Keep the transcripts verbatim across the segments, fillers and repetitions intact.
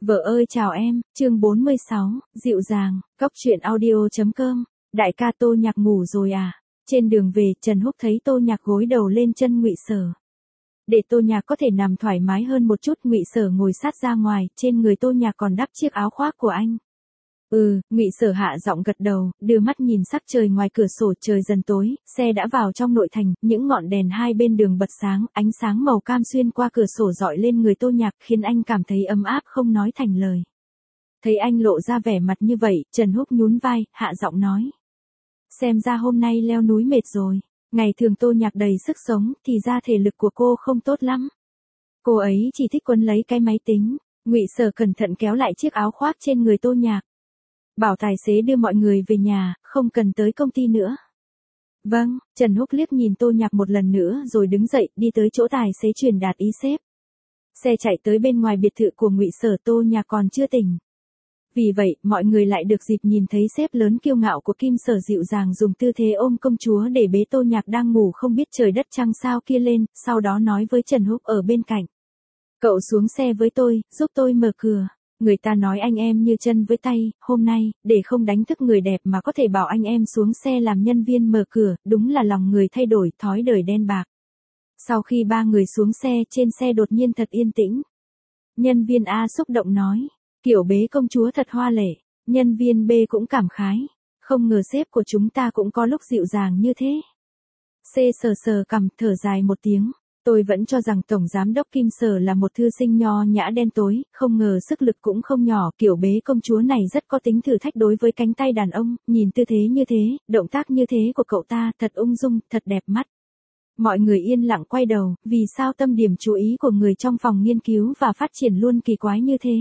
Vợ ơi chào em, chương bốn mươi sáu, dịu dàng, cóc truyện audio.com. Đại ca Tô Nhạc ngủ rồi à? Trên đường về, Trần Húc thấy Tô Nhạc gối đầu lên chân Ngụy Sở. Để Tô Nhạc có thể nằm thoải mái hơn một chút, Ngụy Sở ngồi sát ra ngoài, trên người Tô Nhạc còn đắp chiếc áo khoác của anh. Ừ, Ngụy Sở hạ giọng gật đầu, đưa mắt nhìn sắc trời ngoài cửa sổ, trời dần tối, xe đã vào trong nội thành, những ngọn đèn hai bên đường bật sáng, ánh sáng màu cam xuyên qua cửa sổ rọi lên người Tô Nhạc, khiến anh cảm thấy ấm áp không nói thành lời. Thấy anh lộ ra vẻ mặt như vậy, Trần Húc nhún vai, hạ giọng nói. Xem ra hôm nay leo núi mệt rồi, ngày thường Tô Nhạc đầy sức sống, thì ra thể lực của cô không tốt lắm. Cô ấy chỉ thích quấn lấy cái máy tính. Ngụy Sở cẩn thận kéo lại chiếc áo khoác trên người Tô Nhạc. Bảo tài xế đưa mọi người về nhà, không cần tới công ty nữa. Vâng, Trần Húc liếc nhìn Tô Nhạc một lần nữa rồi đứng dậy, đi tới chỗ tài xế truyền đạt ý sếp. Xe chạy tới bên ngoài biệt thự của Ngụy Sở, Tô Nhạc còn chưa tỉnh. Vì vậy, mọi người lại được dịp nhìn thấy sếp lớn kiêu ngạo của Kim Sở dịu dàng dùng tư thế ôm công chúa để bế Tô Nhạc đang ngủ không biết trời đất trăng sao kia lên, sau đó nói với Trần Húc ở bên cạnh. Cậu xuống xe với tôi, giúp tôi mở cửa. Người ta nói anh em như chân với tay, hôm nay, để không đánh thức người đẹp mà có thể bảo anh em xuống xe làm nhân viên mở cửa, đúng là lòng người thay đổi, thói đời đen bạc. Sau khi ba người xuống xe, trên xe đột nhiên thật yên tĩnh. Nhân viên A xúc động nói, kiểu bế công chúa thật hoa lệ. Nhân viên B cũng cảm khái, không ngờ sếp của chúng ta cũng có lúc dịu dàng như thế. C sờ sờ cằm, thở dài một tiếng. Tôi vẫn cho rằng Tổng Giám đốc Kim Sở là một thư sinh nho nhã đen tối, không ngờ sức lực cũng không nhỏ, kiểu bế công chúa này rất có tính thử thách đối với cánh tay đàn ông, nhìn tư thế như thế, động tác như thế của cậu ta thật ung dung, thật đẹp mắt. Mọi người yên lặng quay đầu, vì sao tâm điểm chú ý của người trong phòng nghiên cứu và phát triển luôn kỳ quái như thế?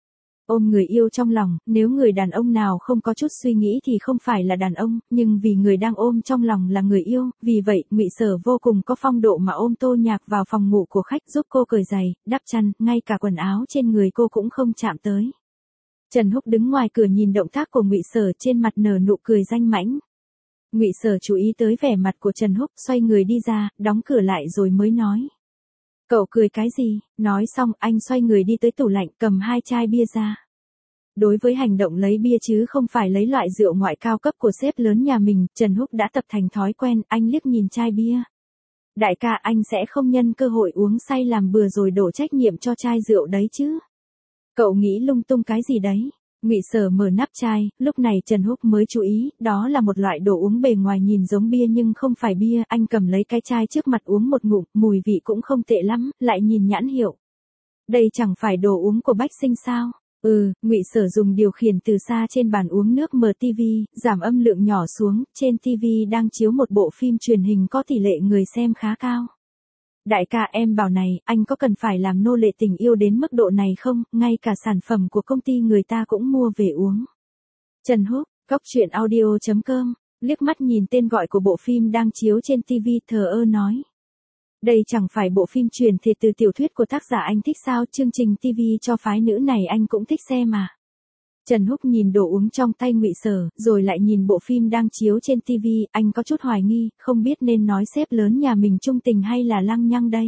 Ôm người yêu trong lòng, nếu người đàn ông nào không có chút suy nghĩ thì không phải là đàn ông, nhưng vì người đang ôm trong lòng là người yêu, vì vậy, Ngụy Sở vô cùng có phong độ mà ôm Tô Nhạc vào phòng ngủ của khách, giúp cô cởi giày, đắp chăn, ngay cả quần áo trên người cô cũng không chạm tới. Trần Húc đứng ngoài cửa nhìn động tác của Ngụy Sở, trên mặt nở nụ cười danh mãnh. Ngụy Sở chú ý tới vẻ mặt của Trần Húc, xoay người đi ra, đóng cửa lại rồi mới nói. Cậu cười cái gì? Nói xong, anh xoay người đi tới tủ lạnh, cầm hai chai bia ra. Đối với hành động lấy bia chứ không phải lấy loại rượu ngoại cao cấp của sếp lớn nhà mình, Trần Húc đã tập thành thói quen, anh liếc nhìn chai bia. Đại ca, anh sẽ không nhân cơ hội uống say làm bừa rồi đổ trách nhiệm cho chai rượu đấy chứ. Cậu nghĩ lung tung cái gì đấy? Ngụy Sở mở nắp chai, lúc này Trần Húc mới chú ý, đó là một loại đồ uống bề ngoài nhìn giống bia nhưng không phải bia, anh cầm lấy cái chai trước mặt uống một ngụm, mùi vị cũng không tệ lắm, lại nhìn nhãn hiệu. Đây chẳng phải đồ uống của Bách Sinh sao? Ừ, Ngụy Sở dùng điều khiển từ xa trên bàn uống nước mở tivi, giảm âm lượng nhỏ xuống, trên tivi đang chiếu một bộ phim truyền hình có tỷ lệ người xem khá cao. Đại ca, em bảo này, anh có cần phải làm nô lệ tình yêu đến mức độ này không, ngay cả sản phẩm của công ty người ta cũng mua về uống. Trần Húc, cóc truyện audio.com, liếc mắt nhìn tên gọi của bộ phim đang chiếu trên tivi, thờ ơ nói. Đây chẳng phải bộ phim truyền thể từ tiểu thuyết của tác giả anh thích sao, chương trình tivi cho phái nữ này anh cũng thích xem mà. Trần Húc nhìn đồ uống trong tay Ngụy Sở, rồi lại nhìn bộ phim đang chiếu trên tivi, anh có chút hoài nghi, không biết nên nói sếp lớn nhà mình trung tình hay là lăng nhăng đây.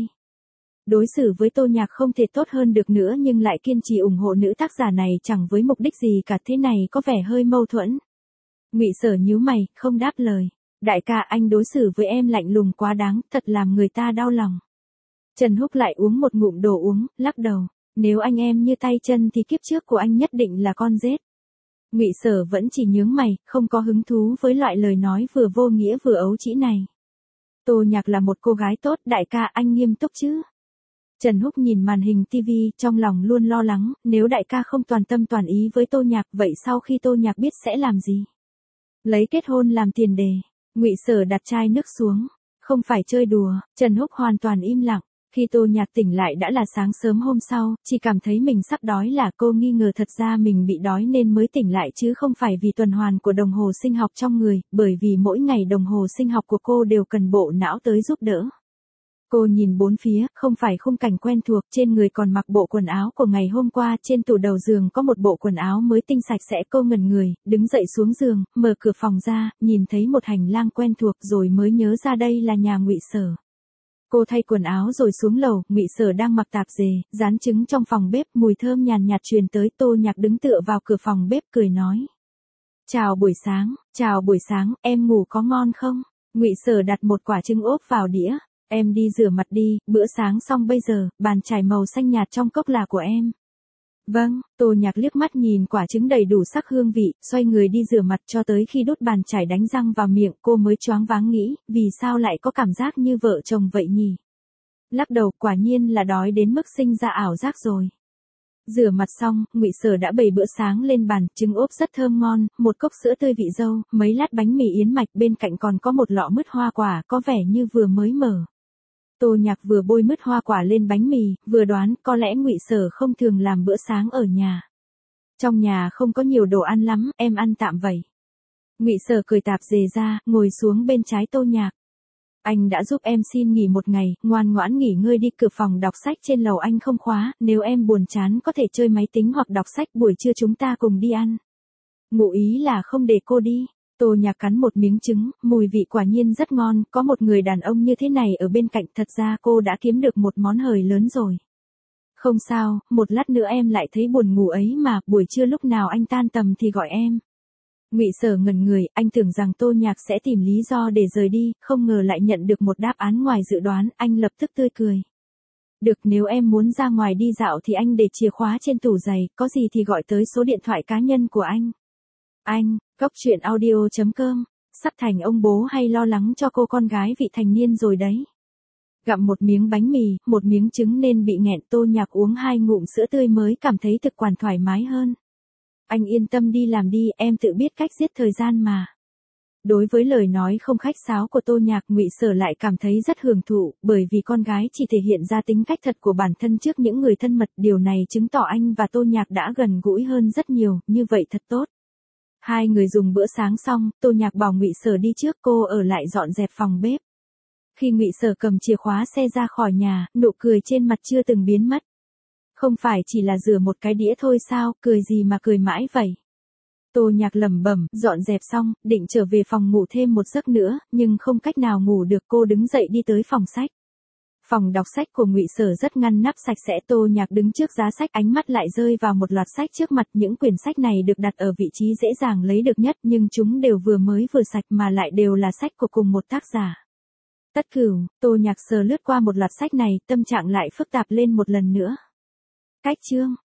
Đối xử với Tô Nhạc không thể tốt hơn được nữa nhưng lại kiên trì ủng hộ nữ tác giả này chẳng với mục đích gì cả, thế này có vẻ hơi mâu thuẫn. Ngụy Sở nhíu mày, không đáp lời. Đại ca, anh đối xử với em lạnh lùng quá đáng, thật làm người ta đau lòng. Trần Húc lại uống một ngụm đồ uống, lắc đầu. Nếu anh em như tay chân thì kiếp trước của anh nhất định là con rết. Ngụy Sở vẫn chỉ nhướng mày, không có hứng thú với loại lời nói vừa vô nghĩa vừa ấu trĩ này. Tô Nhạc là một cô gái tốt, đại ca anh nghiêm túc chứ. Trần Húc nhìn màn hình tivi, trong lòng luôn lo lắng, nếu đại ca không toàn tâm toàn ý với Tô Nhạc, vậy sau khi Tô Nhạc biết sẽ làm gì? Lấy kết hôn làm tiền đề. Ngụy Sở đặt chai nước xuống. Không phải chơi đùa, Trần Húc hoàn toàn im lặng. Khi Tô Nhạc tỉnh lại đã là sáng sớm hôm sau, chỉ cảm thấy mình sắp đói là cô nghi ngờ thật ra mình bị đói nên mới tỉnh lại chứ không phải vì tuần hoàn của đồng hồ sinh học trong người, bởi vì mỗi ngày đồng hồ sinh học của cô đều cần bộ não tới giúp đỡ. Cô nhìn bốn phía, không phải khung cảnh quen thuộc, trên người còn mặc bộ quần áo của ngày hôm qua, trên tủ đầu giường có một bộ quần áo mới tinh sạch sẽ, cô ngẩn người, đứng dậy xuống giường, mở cửa phòng ra, nhìn thấy một hành lang quen thuộc rồi mới nhớ ra đây là nhà Ngụy Sở. Cô thay quần áo rồi xuống lầu, Ngụy Sở đang mặc tạp dề, rán trứng trong phòng bếp, mùi thơm nhàn nhạt truyền tới. Tô Nhạc đứng tựa vào cửa phòng bếp cười nói. Chào buổi sáng, chào buổi sáng, em ngủ có ngon không? Ngụy Sở đặt một quả trứng ốp vào đĩa. Em đi rửa mặt đi, bữa sáng xong bây giờ, bàn chải màu xanh nhạt trong cốc là của em. Vâng, Tô Nhạc liếc mắt nhìn quả trứng đầy đủ sắc hương vị, xoay người đi rửa mặt cho tới khi đút bàn chải đánh răng vào miệng cô mới choáng váng nghĩ, vì sao lại có cảm giác như vợ chồng vậy nhỉ? Lắc đầu, quả nhiên là đói đến mức sinh ra ảo giác rồi. Rửa mặt xong, Ngụy Sở đã bày bữa sáng lên bàn, trứng ốp rất thơm ngon, một cốc sữa tươi vị dâu, mấy lát bánh mì yến mạch, bên cạnh còn có một lọ mứt hoa quả, có vẻ như vừa mới mở. Tô Nhạc vừa bôi mứt hoa quả lên bánh mì, vừa đoán có lẽ Ngụy Sở không thường làm bữa sáng ở nhà. Trong nhà không có nhiều đồ ăn lắm, em ăn tạm vậy. Ngụy Sở cười tạp dề ra, ngồi xuống bên trái Tô Nhạc. Anh đã giúp em xin nghỉ một ngày, ngoan ngoãn nghỉ ngơi đi, cửa phòng đọc sách trên lầu anh không khóa, nếu em buồn chán có thể chơi máy tính hoặc đọc sách, buổi trưa chúng ta cùng đi ăn. Ngụ ý là không để cô đi. Tô Nhạc cắn một miếng trứng, mùi vị quả nhiên rất ngon, có một người đàn ông như thế này ở bên cạnh, thật ra cô đã kiếm được một món hời lớn rồi. Không sao, một lát nữa em lại thấy buồn ngủ ấy mà, buổi trưa lúc nào anh tan tầm thì gọi em. Ngụy Sở ngẩn người, anh tưởng rằng Tô Nhạc sẽ tìm lý do để rời đi, không ngờ lại nhận được một đáp án ngoài dự đoán, anh lập tức tươi cười. Được, nếu em muốn ra ngoài đi dạo thì anh để chìa khóa trên tủ giày, có gì thì gọi tới số điện thoại cá nhân của anh. Anh, Góc Truyện Audio chấm com, sắp thành ông bố hay lo lắng cho cô con gái vị thành niên rồi đấy. Gặm một miếng bánh mì, một miếng trứng nên bị nghẹn, Tô Nhạc uống hai ngụm sữa tươi mới cảm thấy thực quản thoải mái hơn. Anh yên tâm đi làm đi, em tự biết cách giết thời gian mà. Đối với lời nói không khách sáo của Tô Nhạc, Ngụy Sở lại cảm thấy rất hưởng thụ, bởi vì con gái chỉ thể hiện ra tính cách thật của bản thân trước những người thân mật, điều này chứng tỏ anh và Tô Nhạc đã gần gũi hơn rất nhiều, như vậy thật tốt. Hai người dùng bữa sáng xong, Tô Nhạc bảo Ngụy Sở đi trước, cô ở lại dọn dẹp phòng bếp. Khi Ngụy Sở cầm chìa khóa xe ra khỏi nhà, nụ cười trên mặt chưa từng biến mất. Không phải chỉ là rửa một cái đĩa thôi sao, cười gì mà cười mãi vậy? Tô Nhạc lẩm bẩm, dọn dẹp xong, định trở về phòng ngủ thêm một giấc nữa, nhưng không cách nào ngủ được, cô đứng dậy đi tới phòng sách. Phòng đọc sách của Ngụy Sở rất ngăn nắp sạch sẽ, Tô Nhạc đứng trước giá sách, ánh mắt lại rơi vào một loạt sách trước mặt, những quyển sách này được đặt ở vị trí dễ dàng lấy được nhất, nhưng chúng đều vừa mới vừa sạch mà lại đều là sách của cùng một tác giả. Tất Cửu, Tô Nhạc sờ lướt qua một loạt sách này, tâm trạng lại phức tạp lên một lần nữa. Cách chương